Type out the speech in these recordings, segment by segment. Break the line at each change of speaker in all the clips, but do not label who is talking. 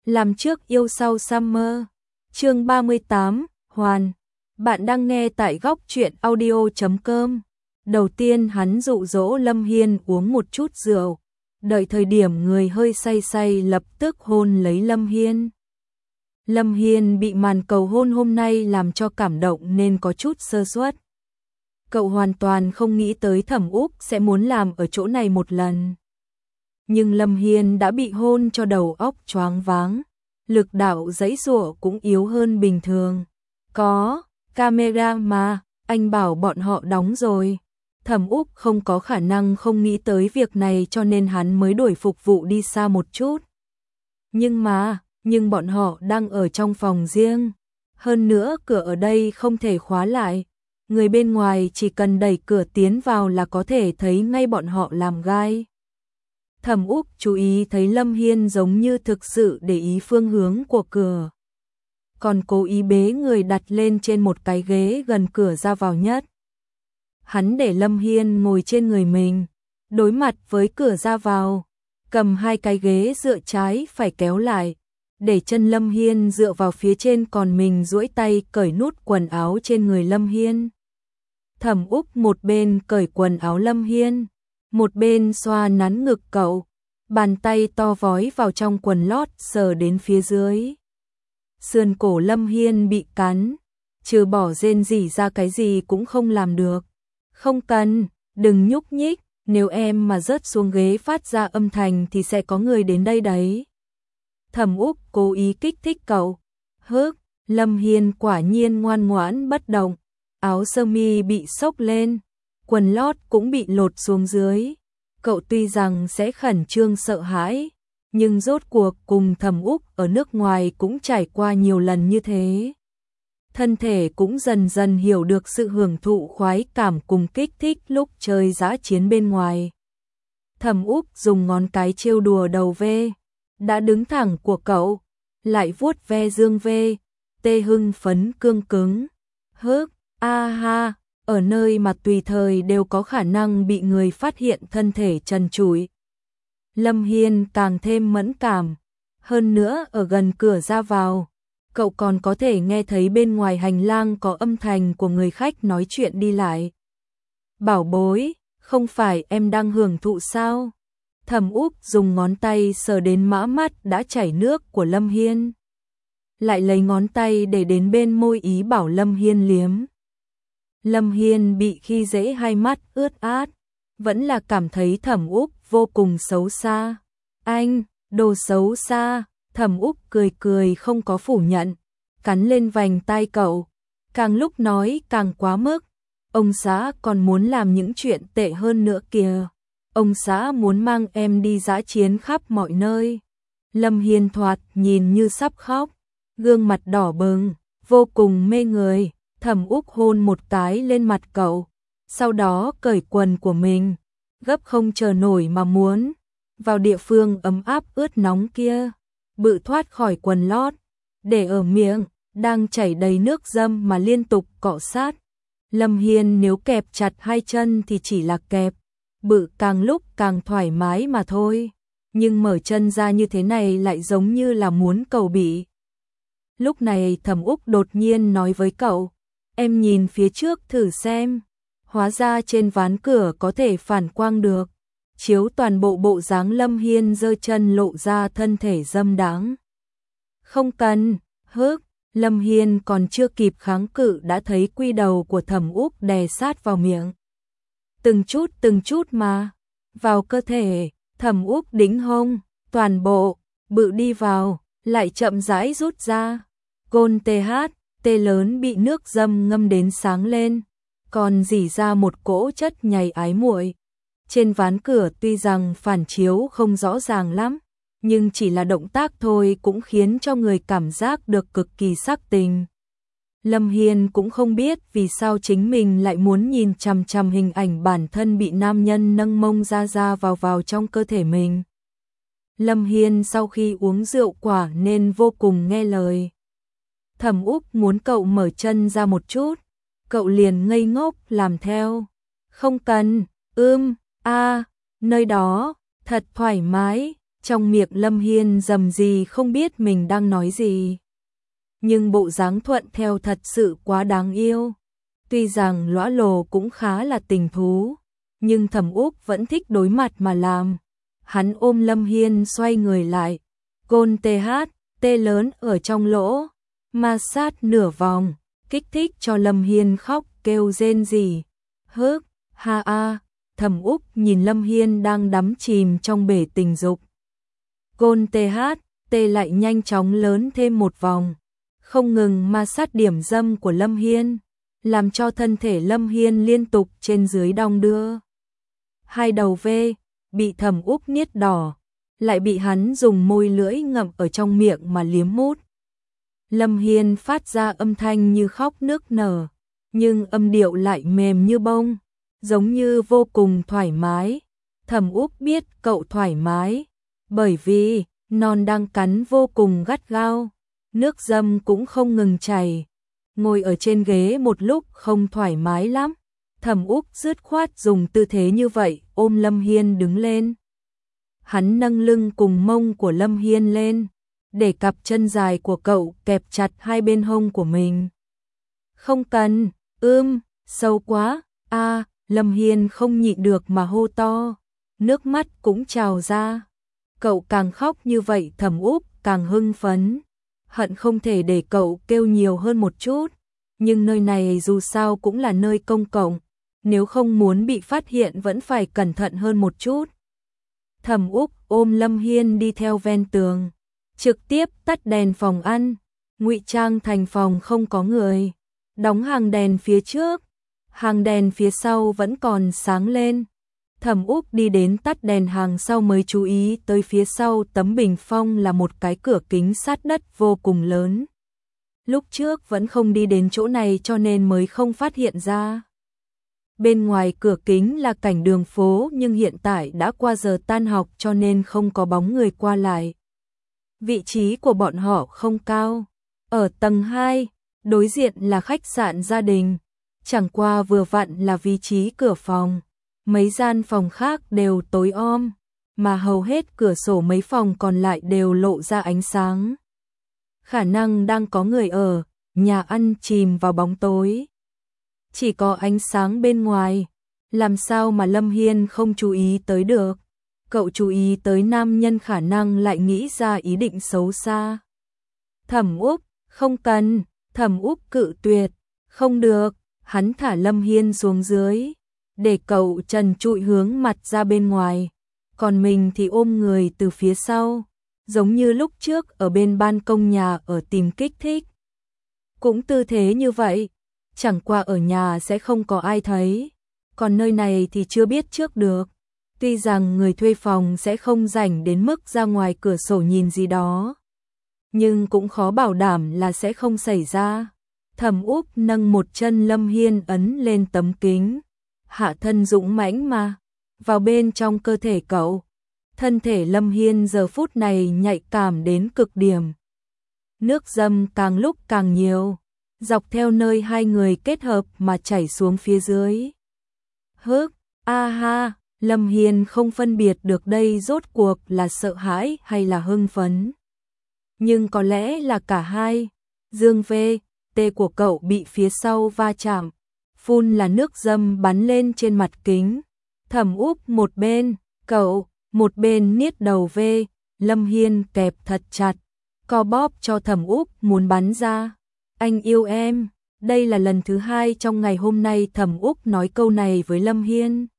Làm trước yêu sau Summer. Chương 38, Hoàn. Bạn đang nghe tại góc truyện audio.com. Đầu tiên hắn dụ dỗ Lâm Hiên uống một chút rượu, đợi thời điểm người hơi say say lập tức hôn lấy Lâm Hiên. Lâm Hiên bị màn cầu hôn hôm nay làm cho cảm động nên có chút sơ suất. Cậu hoàn toàn không nghĩ tới Thẩm Úc sẽ muốn làm ở chỗ này một lần. Nhưng Lâm Hiên đã bị hôn cho đầu óc choáng váng, lực đạo giãy giụa cũng yếu hơn bình thường. Có camera mà, anh bảo bọn họ đóng rồi. Thẩm Úc không có khả năng không nghĩ tới việc này cho nên hắn mới đổi phục vụ đi xa một chút. Nhưng bọn họ đang ở trong phòng riêng. Hơn nữa cửa ở đây không thể khóa lại. Người bên ngoài chỉ cần đẩy cửa tiến vào là có thể thấy ngay bọn họ làm gai. Thẩm Úc chú ý thấy Lâm Hiên giống như thực sự để ý phương hướng của cửa. Còn cố ý bế người đặt lên trên một cái ghế gần cửa ra vào nhất. Hắn để Lâm Hiên ngồi trên người mình, đối mặt với cửa ra vào, cầm hai cái ghế dựa trái phải kéo lại, để chân Lâm Hiên dựa vào phía trên còn mình duỗi tay cởi nút quần áo trên người Lâm Hiên. Thẩm Úc một bên cởi quần áo Lâm Hiên, một bên xoa nắn ngực cậu, bàn tay to vói vào trong quần lót sờ đến phía dưới. Sườn cổ Lâm Hiên bị cắn, trừ bỏ rên rỉ ra cái gì cũng không làm được. Không cần, đừng nhúc nhích, nếu em mà rớt xuống ghế phát ra âm thanh thì sẽ có người đến đây đấy. Thẩm Úc cố ý kích thích cậu. Hức, Lâm Hiên quả nhiên ngoan ngoãn bất động, áo sơ mi bị xốc lên, quần lót cũng bị lột xuống dưới. Cậu tuy rằng sẽ khẩn trương sợ hãi, nhưng rốt cuộc cùng Thẩm Úc ở nước ngoài cũng trải qua nhiều lần như thế. Thân thể cũng dần dần hiểu được sự hưởng thụ khoái cảm cùng kích thích lúc chơi dã chiến bên ngoài. Thẩm Úc dùng ngón cái trêu đùa đầu ve đã đứng thẳng của cậu, lại vuốt ve dương ve, tê hưng phấn cương cứng. Hức, a ha, ở nơi mà tùy thời đều có khả năng bị người phát hiện thân thể trần trụi. Lâm Hiên càng thêm mẫn cảm, hơn nữa ở gần cửa ra vào, cậu còn có thể nghe thấy bên ngoài hành lang có âm thanh của người khách nói chuyện đi lại. Bảo bối, không phải em đang hưởng thụ sao? Thẩm Úc dùng ngón tay sờ đến mã mắt đã chảy nước của Lâm Hiên. Lại lấy ngón tay để đến bên môi ý bảo Lâm Hiên liếm. Lâm Hiên bị khi dễ hai mắt ướt át, vẫn là cảm thấy Thẩm Úc vô cùng xấu xa. Anh, đồ xấu xa, Thẩm Úc cười cười không có phủ nhận, cắn lên vành tai cậu, càng lúc nói càng quá mức. Ông xã còn muốn làm những chuyện tệ hơn nữa kìa. Ông xã muốn mang em đi dã chiến khắp mọi nơi. Lâm Hiên thoạt nhìn như sắp khóc, gương mặt đỏ bừng, vô cùng mê người. Thẩm Úc hôn một cái lên mặt cậu, sau đó cởi quần của mình, gấp không chờ nổi mà muốn vào địa phương ấm áp ướt nóng kia. Bự thoát khỏi quần lót, để ở miệng đang chảy đầy nước dâm mà liên tục cọ sát. Lâm Hiên nếu kẹp chặt hai chân thì chỉ là kẹp, bự càng lúc càng thoải mái mà thôi, nhưng mở chân ra như thế này lại giống như là muốn cầu bị. Lúc này Thẩm Úc đột nhiên nói với cậu, em nhìn phía trước thử xem. Hóa ra trên ván cửa có thể phản quang được, chiếu toàn bộ bộ dáng Lâm Hiên giơ chân lộ ra thân thể dâm đáng. Không cần, hức, Lâm Hiên còn chưa kịp kháng cự đã thấy quy đầu của Thẩm Úc đè sát vào miệng. Từng chút mà, vào cơ thể, Thẩm Úc đính hông, toàn bộ, bự đi vào, lại chậm rãi rút ra. Côn tê lớn bị nước dâm ngâm đến sáng lên, còn rỉ ra một cỗ chất nhầy ái muội. Trên ván cửa tuy rằng phản chiếu không rõ ràng lắm, nhưng chỉ là động tác thôi cũng khiến cho người cảm giác được cực kỳ sắc tình. Lâm Hiên cũng không biết vì sao chính mình lại muốn nhìn chằm chằm hình ảnh bản thân bị nam nhân nâng mông ra vào trong cơ thể mình. Lâm Hiên sau khi uống rượu quả nên vô cùng nghe lời. Thẩm Úc muốn cậu mở chân ra một chút, cậu liền ngây ngốc làm theo. Không cần, nơi đó, thật thoải mái, Trong miệng Lâm Hiên rầm gì không biết mình đang nói gì. Nhưng bộ dáng thuận theo thật sự quá đáng yêu. Tuy rằng lõa lồ cũng khá là tình thú, nhưng Thẩm Úc vẫn thích đối mặt mà làm. Hắn ôm Lâm Hiên xoay người lại, gôn tê lớn ở trong lỗ, ma sát nửa vòng, kích thích cho Lâm Hiên khóc kêu rên rỉ. Hức, ha a, Thẩm Úc nhìn Lâm Hiên đang đắm chìm trong bể tình dục. Gôn tê lại nhanh chóng lớn thêm một vòng, không ngừng ma sát điểm dâm của Lâm Hiên, làm cho thân thể Lâm Hiên liên tục trên dưới đong đưa. Hai đầu V bị Thẩm Úc niết đỏ, lại bị hắn dùng môi lưỡi ngậm ở trong miệng mà liếm mút. Lâm Hiên phát ra âm thanh như khóc nức nở, nhưng âm điệu lại mềm như bông, giống như vô cùng thoải mái. Thẩm Úc biết cậu thoải mái, bởi vì non đang cắn vô cùng gắt gao, nước dâm cũng không ngừng chảy. Ngồi ở trên ghế một lúc không thoải mái lắm, Thẩm Úc dứt khoát dùng tư thế như vậy ôm Lâm Hiên đứng lên. Hắn nâng lưng cùng mông của Lâm Hiên lên, để cặp chân dài của cậu kẹp chặt hai bên hông của mình. Không cần, sâu quá, Lâm Hiên không nhịn được mà hô to, nước mắt cũng trào ra. Cậu càng khóc như vậy Thẩm Úc càng hưng phấn, hận không thể để cậu kêu nhiều hơn một chút, nhưng nơi này dù sao cũng là nơi công cộng, nếu không muốn bị phát hiện vẫn phải cẩn thận hơn một chút. Thẩm Úc ôm Lâm Hiên đi theo ven tường, trực tiếp tắt đèn phòng ăn, ngụy trang thành phòng không có người, đóng hàng đèn phía trước, hàng đèn phía sau vẫn còn sáng lên. Thẩm Úc đi đến tắt đèn hàng sau mới chú ý tới phía sau tấm bình phong là một cái cửa kính sát đất vô cùng lớn. Lúc trước vẫn không đi đến chỗ này cho nên mới không phát hiện ra. Bên ngoài cửa kính là cảnh đường phố nhưng hiện tại đã qua giờ tan học cho nên không có bóng người qua lại. Vị trí của bọn họ không cao. Ở tầng 2, đối diện là khách sạn gia đình. Chẳng qua vừa vặn là vị trí cửa phòng. Mấy gian phòng khác đều tối om, mà hầu hết cửa sổ mấy phòng còn lại đều lộ ra ánh sáng. Khả năng đang có người ở, nhà ăn chìm vào bóng tối. Chỉ có ánh sáng bên ngoài, làm sao mà Lâm Hiên không chú ý tới được. Cậu chú ý tới nam nhân khả năng lại nghĩ ra ý định xấu xa. Thẩm Úc, không cần, Thẩm Úc cự tuyệt, không được, hắn thả Lâm Hiên xuống dưới, để cậu trần trụi hướng mặt ra bên ngoài, còn mình thì ôm người từ phía sau, giống như lúc trước ở bên ban công nhà ở tìm kích thích. Cũng tư thế như vậy, chẳng qua ở nhà sẽ không có ai thấy, còn nơi này thì chưa biết trước được. Tuy rằng người thuê phòng sẽ không rảnh đến mức ra ngoài cửa sổ nhìn gì đó, nhưng cũng khó bảo đảm là sẽ không xảy ra. Thẩm Úc nâng một chân Lâm Hiên ấn lên tấm kính, hạ thân dũng mãnh mà vào bên trong cơ thể cậu. Thân thể Lâm Hiên giờ phút này nhạy cảm đến cực điểm. Nước dâm càng lúc càng nhiều, dọc theo nơi hai người kết hợp mà chảy xuống phía dưới. Hức, ha, Lâm Hiên không phân biệt được đây rốt cuộc là sợ hãi hay là hưng phấn. Nhưng có lẽ là cả hai. Dương VT của cậu bị phía sau va chạm, phun là nước dâm bắn lên trên mặt kính. Thẩm Úc một bên, cậu, một bên niết đầu V, Lâm Hiên kẹp thật chặt, co bóp cho Thẩm Úc muốn bắn ra. Anh yêu em. Đây là lần thứ hai trong ngày hôm nay Thẩm Úc nói câu này với Lâm Hiên,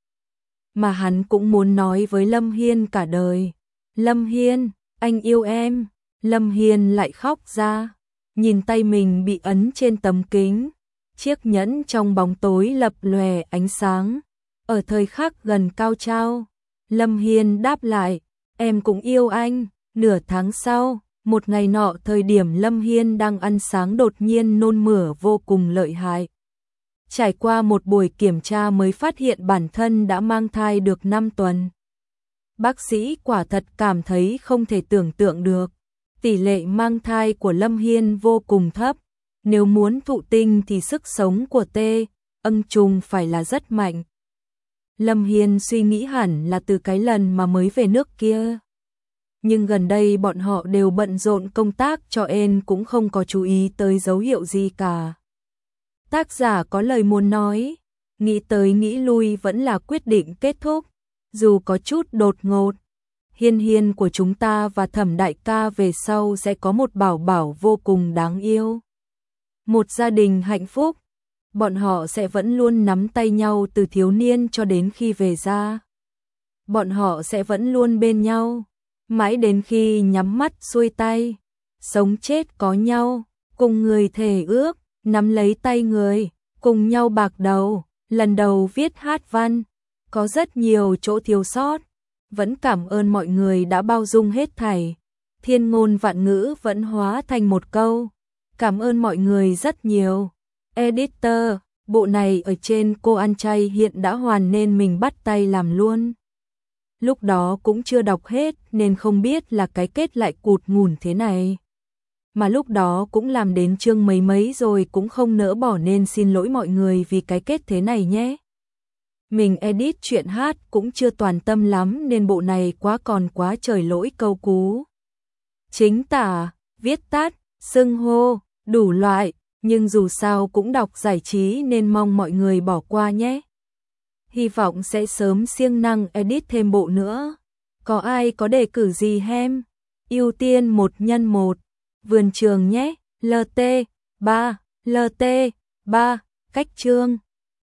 mà hắn cũng muốn nói với Lâm Hiên cả đời. Lâm Hiên, anh yêu em. Lâm Hiên lại khóc ra, nhìn tay mình bị ấn trên tấm kính, chiếc nhẫn trong bóng tối lập lòe ánh sáng. Ở thời khắc gần cao trao, Lâm Hiên đáp lại, em cũng yêu anh. Nửa tháng sau, một ngày nọ thời điểm Lâm Hiên đang ăn sáng đột nhiên nôn mửa vô cùng lợi hại. Trải qua một buổi kiểm tra mới phát hiện bản thân đã mang thai được 5 tuần. Bác sĩ quả thật cảm thấy không thể tưởng tượng được. Tỷ lệ mang thai của Lâm Hiên vô cùng thấp. Nếu muốn thụ tinh thì sức sống của ân trùng phải là rất mạnh. Lâm Hiên suy nghĩ hẳn là từ cái lần mà mới về nước kia. nhưng gần đây bọn họ đều bận rộn công tác cho nên cũng không có chú ý tới dấu hiệu gì cả. Tác giả có lời muốn nói, nghĩ tới nghĩ lui vẫn là quyết định kết thúc, dù có chút đột ngột. Hiên Hiên của chúng ta và Thẩm đại ca về sau sẽ có một bảo bảo vô cùng đáng yêu. Một gia đình hạnh phúc, bọn họ sẽ vẫn luôn nắm tay nhau từ thiếu niên cho đến khi về già. Bọn họ sẽ vẫn luôn bên nhau, mãi đến khi nhắm mắt xuôi tay, sống chết có nhau, cùng người thề ước, nắm lấy tay người, cùng nhau bạc đầu, lần đầu viết hát văn, có rất nhiều chỗ thiếu sót, vẫn cảm ơn mọi người đã bao dung hết thảy. Thiên ngôn vạn ngữ vẫn hóa thành một câu, cảm ơn mọi người rất nhiều. Editor, bộ này ở trên Cô Ăn Chay hiện đã hoàn nên mình bắt tay làm luôn. Lúc đó cũng chưa đọc hết nên không biết là cái kết lại cụt ngủn thế này. Mà lúc đó cũng làm đến chương mấy mấy rồi cũng không nỡ bỏ nên xin lỗi mọi người vì cái kết thế này nhé. Mình edit chuyện hát cũng chưa toàn tâm lắm nên bộ này còn quá trời lỗi câu cú. Chính tả, viết tắt, xưng hô, đủ loại, nhưng dù sao cũng đọc giải trí nên mong mọi người bỏ qua nhé. Hy vọng sẽ sớm siêng năng edit thêm bộ nữa. Có ai có đề cử gì hem? Ưu tiên 1x1, vườn trường nhé, LT3, LT3, cách chương.